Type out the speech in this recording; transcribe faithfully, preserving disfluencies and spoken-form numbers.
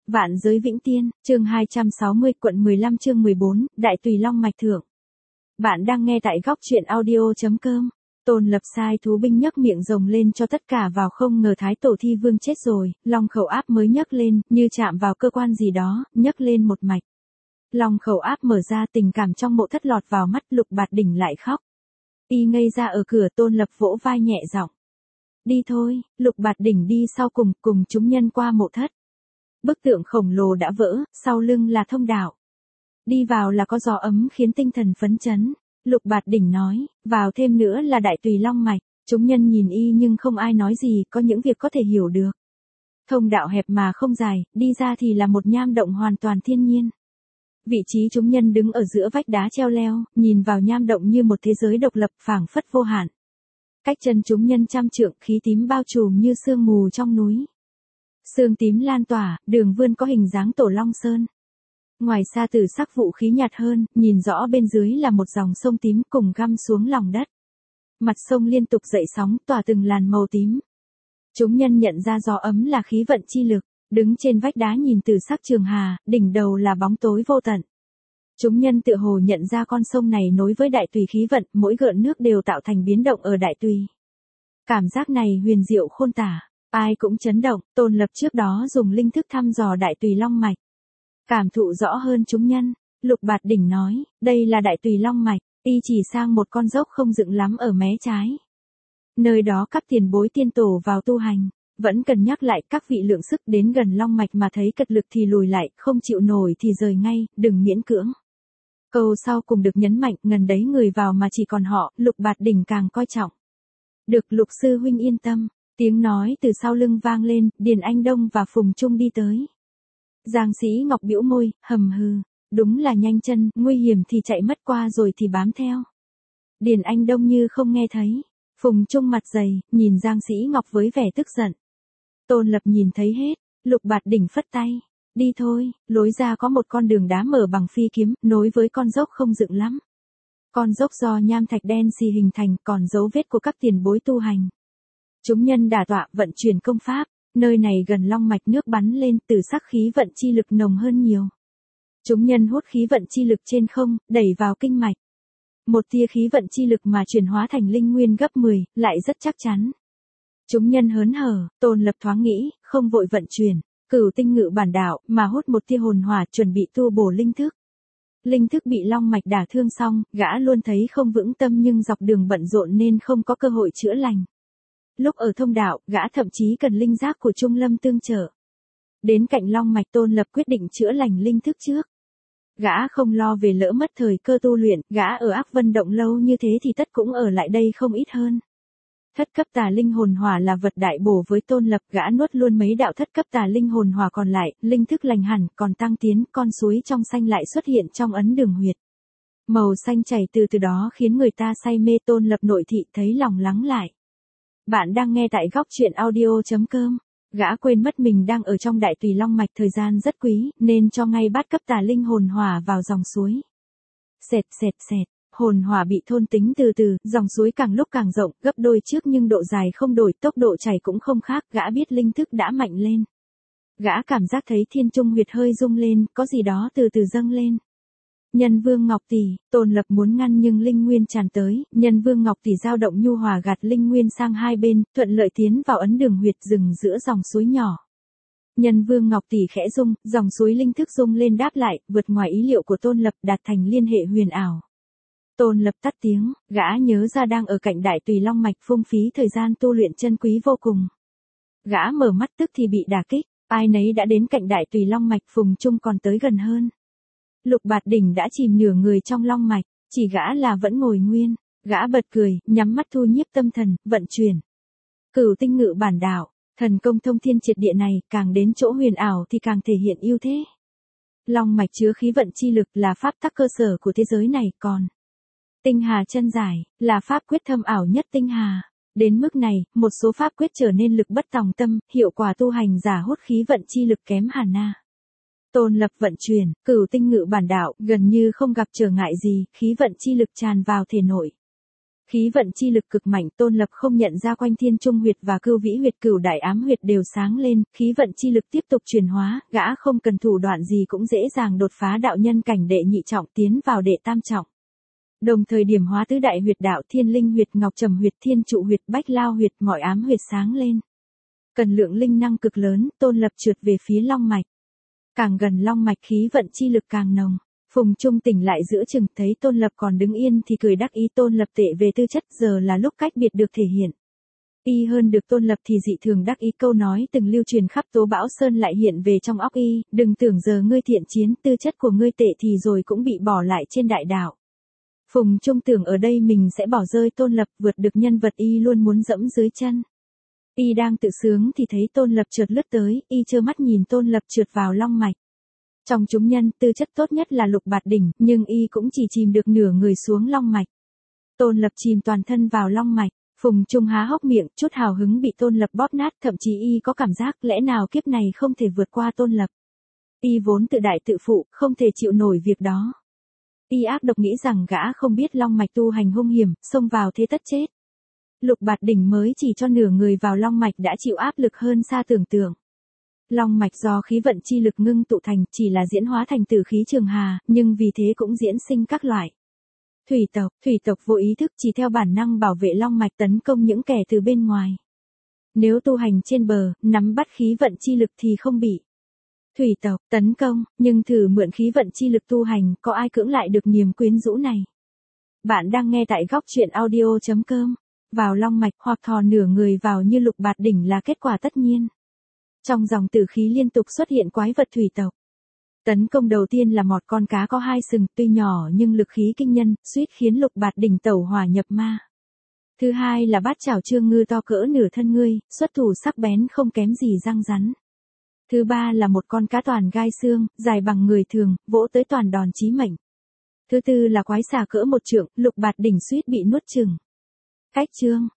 Vạn giới vĩnh tiên, chương hai trăm sáu mươi, quận mười lăm chương mười bốn, Đại Tùy Long Mạch Thượng. Bạn đang nghe tại góc truyện audio.com. Tôn Lập sai thú binh nhấc miệng rồng lên cho tất cả vào, không ngờ Thái Tổ Thi Vương chết rồi, Long khẩu áp mới nhấc lên, như chạm vào cơ quan gì đó, nhấc lên một mạch. Long khẩu áp mở ra, tình cảm trong mộ thất lọt vào mắt, Lục Bạt Đỉnh lại khóc. Y ngây ra ở cửa, Tôn Lập vỗ vai nhẹ giọng. Đi thôi, Lục Bạt Đỉnh đi sau cùng, cùng chúng nhân qua mộ thất. Bức tượng khổng lồ đã vỡ, sau lưng là thông đạo. Đi vào là có gió ấm khiến tinh thần phấn chấn. Lục Bạt Đỉnh nói, vào thêm nữa là Đại Tùy Long Mạch. Chúng nhân nhìn y nhưng không ai nói gì, có những việc có thể hiểu được. Thông đạo hẹp mà không dài, đi ra thì là một nham động hoàn toàn thiên nhiên. Vị trí chúng nhân đứng ở giữa vách đá treo leo, nhìn vào nham động như một thế giới độc lập phảng phất vô hạn. Cách chân chúng nhân trăm trượng, khí tím bao trùm như sương mù trong núi. Sương tím lan tỏa, đường vươn có hình dáng tổ Long Sơn. Ngoài xa tử sắc vũ khí nhạt hơn, nhìn rõ bên dưới là một dòng sông tím cùng găm xuống lòng đất. Mặt sông liên tục dậy sóng, tỏa từng làn màu tím. Chúng nhân nhận ra gió ấm là khí vận chi lực, đứng trên vách đá nhìn tử sắc trường hà, đỉnh đầu là bóng tối vô tận. Chúng nhân tự hồ nhận ra con sông này nối với Đại Tùy khí vận, mỗi gợn nước đều tạo thành biến động ở Đại Tùy. Cảm giác này huyền diệu khôn tả. Ai cũng chấn động, Tôn Lập trước đó dùng linh thức thăm dò Đại Tùy Long Mạch. Cảm thụ rõ hơn chúng nhân, Lục Bạt Đỉnh nói, đây là Đại Tùy Long Mạch, y chỉ sang một con dốc không dựng lắm ở mé trái. Nơi đó các tiền bối tiên tổ vào tu hành, vẫn cần nhắc lại các vị lượng sức đến gần Long Mạch mà thấy cật lực thì lùi lại, không chịu nổi thì rời ngay, đừng miễn cưỡng. Câu sau cùng được nhấn mạnh, ngần đấy người vào mà chỉ còn họ, Lục Bạt Đỉnh càng coi trọng. Được Lục sư huynh yên tâm. Tiếng nói từ sau lưng vang lên, Điền Anh Đông và Phùng Trung đi tới. Giang Sĩ Ngọc bĩu môi, hầm hừ, đúng là nhanh chân, nguy hiểm thì chạy mất qua rồi thì bám theo. Điền Anh Đông như không nghe thấy. Phùng Trung mặt dày, nhìn Giang Sĩ Ngọc với vẻ tức giận. Tôn Lập nhìn thấy hết, Lục Bạt Đỉnh phất tay. Đi thôi, lối ra có một con đường đá mở bằng phi kiếm, nối với con dốc không dựng lắm. Con dốc do nham thạch đen xì hình thành, còn dấu vết của các tiền bối tu hành. Chúng nhân đả tọa vận chuyển công pháp, nơi này gần Long Mạch nước bắn lên, từ sắc khí vận chi lực nồng hơn nhiều. Chúng nhân hút khí vận chi lực trên không, đẩy vào kinh mạch. Một tia khí vận chi lực mà chuyển hóa thành linh nguyên gấp mười, lại rất chắc chắn. Chúng nhân hớn hở, Tôn Lập thoáng nghĩ, không vội vận chuyển, cửu tinh ngự bản đạo, mà hút một tia hồn hỏa chuẩn bị tu bổ linh thức. Linh thức bị Long Mạch đả thương xong, gã luôn thấy không vững tâm nhưng dọc đường bận rộn nên không có cơ hội chữa lành. Lúc ở thông đạo, gã thậm chí cần linh giác của Trung Lâm tương trợ. Đến cạnh Long Mạch, Tôn Lập quyết định chữa lành linh thức trước. Gã không lo về lỡ mất thời cơ tu luyện, gã ở Ác Vân Động lâu như thế thì tất cũng ở lại đây không ít hơn. Thất cấp tà linh hồn hỏa là vật đại bổ với Tôn Lập, gã nuốt luôn mấy đạo thất cấp tà linh hồn hỏa còn lại, linh thức lành hẳn, còn tăng tiến, con suối trong xanh lại xuất hiện trong ấn đường huyệt. Màu xanh chảy từ từ đó khiến người ta say mê. Tôn Lập nội thị thấy lòng lắng lại. Bạn đang nghe tại góc truyện audio.com. Gã quên mất mình đang ở trong Đại Tùy Long Mạch, thời gian rất quý, nên cho ngay bát cấp tà linh hồn hỏa vào dòng suối. Xẹt xẹt xẹt, hồn hỏa bị thôn tính từ từ, dòng suối càng lúc càng rộng, gấp đôi trước nhưng độ dài không đổi, tốc độ chảy cũng không khác, gã biết linh thức đã mạnh lên. Gã cảm giác thấy thiên trung huyệt hơi rung lên, có gì đó từ từ dâng lên. Nhân Vương Ngọc Tỷ, Tôn Lập muốn ngăn nhưng linh nguyên tràn tới, Nhân Vương Ngọc Tỷ dao động nhu hòa gạt linh nguyên sang hai bên, thuận lợi tiến vào ấn đường huyệt rừng giữa dòng suối nhỏ. Nhân Vương Ngọc Tỷ khẽ rung, dòng suối linh thức rung lên đáp lại, vượt ngoài ý liệu của Tôn Lập, đạt thành liên hệ huyền ảo. Tôn Lập tắt tiếng, gã nhớ ra đang ở cạnh Đại Tùy Long Mạch, phung phí thời gian tu luyện chân quý vô cùng. Gã mở mắt tức thì bị đả kích, ai nấy đã đến cạnh Đại Tùy Long Mạch, Phùng Trung còn tới gần hơn. Lục Bạt Đỉnh đã chìm nửa người trong Long Mạch, chỉ gã là vẫn ngồi nguyên. Gã bật cười, nhắm mắt thu nhiếp tâm thần, vận chuyển. Cửu tinh ngự bản đạo, thần công thông thiên triệt địa này, càng đến chỗ huyền ảo thì càng thể hiện ưu thế. Long Mạch chứa khí vận chi lực là pháp tắc cơ sở của thế giới này, còn tinh hà chân giải là pháp quyết thâm ảo nhất tinh hà. Đến mức này, một số pháp quyết trở nên lực bất tòng tâm, hiệu quả tu hành giả hút khí vận chi lực kém hẳn na. Tôn Lập vận chuyển, cửu tinh ngự bản đạo, gần như không gặp trở ngại gì, khí vận chi lực tràn vào thể nội. Khí vận chi lực cực mạnh, Tôn Lập không nhận ra quanh Thiên Trung huyệt và Cưu Vĩ huyệt, Cửu Đại Ám huyệt đều sáng lên, khí vận chi lực tiếp tục chuyển hóa, gã không cần thủ đoạn gì cũng dễ dàng đột phá đạo nhân cảnh đệ nhị trọng tiến vào đệ tam trọng. Đồng thời điểm hóa tứ đại huyệt đạo Thiên Linh huyệt, Ngọc Trầm huyệt, Thiên Trụ huyệt, Bách Lao huyệt, mọi ám huyệt sáng lên. Cần lượng linh năng cực lớn, Tôn Lập trượt về phía long mạch. Càng gần long mạch khí vận chi lực càng nồng. Phùng Trung tỉnh lại giữa chừng, thấy Tôn Lập còn đứng yên thì cười đắc ý. Tôn Lập tệ về tư chất, giờ là lúc cách biệt được thể hiện. Y hơn được Tôn Lập thì dị thường đắc ý, câu nói từng lưu truyền khắp Tố Bão Sơn lại hiện về trong óc y, đừng tưởng giờ ngươi thiện chiến, tư chất của ngươi tệ thì rồi cũng bị bỏ lại trên đại đạo. Phùng Trung tưởng ở đây mình sẽ bỏ rơi Tôn Lập, vượt được nhân vật y luôn muốn dẫm dưới chân. Y đang tự sướng thì thấy Tôn Lập trượt lướt tới, y trơ mắt nhìn Tôn Lập trượt vào long mạch. Trong chúng nhân, tư chất tốt nhất là Lục Bạt Đỉnh, nhưng y cũng chỉ chìm được nửa người xuống long mạch. Tôn Lập chìm toàn thân vào long mạch, Phùng Trung há hốc miệng, chút hào hứng bị Tôn Lập bóp nát, thậm chí y có cảm giác lẽ nào kiếp này không thể vượt qua Tôn Lập. Y vốn tự đại tự phụ, không thể chịu nổi việc đó. Y ác độc nghĩ rằng gã không biết long mạch tu hành hung hiểm, xông vào thế tất chết. Lục Bạt Đỉnh mới chỉ cho nửa người vào long mạch đã chịu áp lực hơn xa tưởng tượng. Long mạch do khí vận chi lực ngưng tụ thành, chỉ là diễn hóa thành tử khí trường hà, nhưng vì thế cũng diễn sinh các loại. Thủy tộc, thủy tộc vô ý thức chỉ theo bản năng bảo vệ long mạch tấn công những kẻ từ bên ngoài. Nếu tu hành trên bờ, nắm bắt khí vận chi lực thì không bị thủy tộc tấn công, nhưng thử mượn khí vận chi lực tu hành, có ai cưỡng lại được niềm quyến rũ này. Bạn đang nghe tại góc truyện audio chấm com. Vào long mạch hoặc thò nửa người vào như Lục Bạt Đỉnh là kết quả tất nhiên. Trong dòng tử khí liên tục xuất hiện quái vật thủy tộc. Tấn công đầu tiên là một con cá có hai sừng, tuy nhỏ nhưng lực khí kinh nhân, suýt khiến Lục Bạt Đỉnh tẩu hỏa nhập ma. Thứ hai là bát chảo trương ngư to cỡ nửa thân ngươi, xuất thủ sắc bén không kém gì răng rắn. Thứ ba là một con cá toàn gai xương, dài bằng người thường, vỗ tới toàn đòn chí mệnh. Thứ tư là quái xà cỡ một trượng, Lục Bạt Đỉnh suýt bị nuốt chửng. Cách chương,